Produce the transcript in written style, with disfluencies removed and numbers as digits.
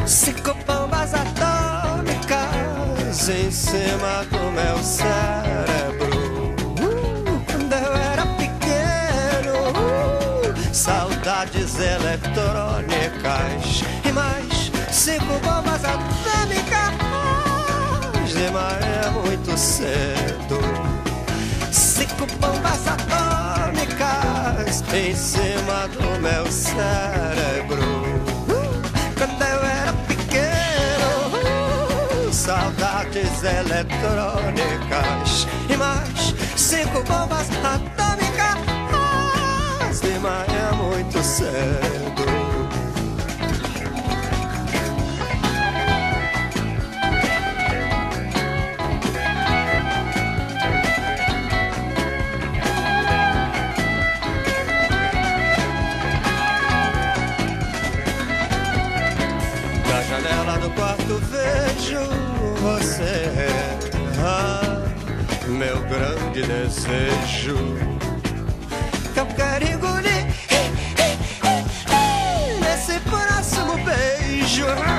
5 bombas atômicas em cima do meu cérebro. Quando eu era pequeno, saudades eletrônicas e mais 5 bombas atômicas. Demais é muito cedo. 5 bombas atômicas em cima do meu cérebro. Quando eu era pequeno, saudades eletrônicas e mais 5 bombas atômicas. Demais é muito cedo. Na janela do quarto vejo você, meu grande desejo que eu quero engolir nesse próximo beijo.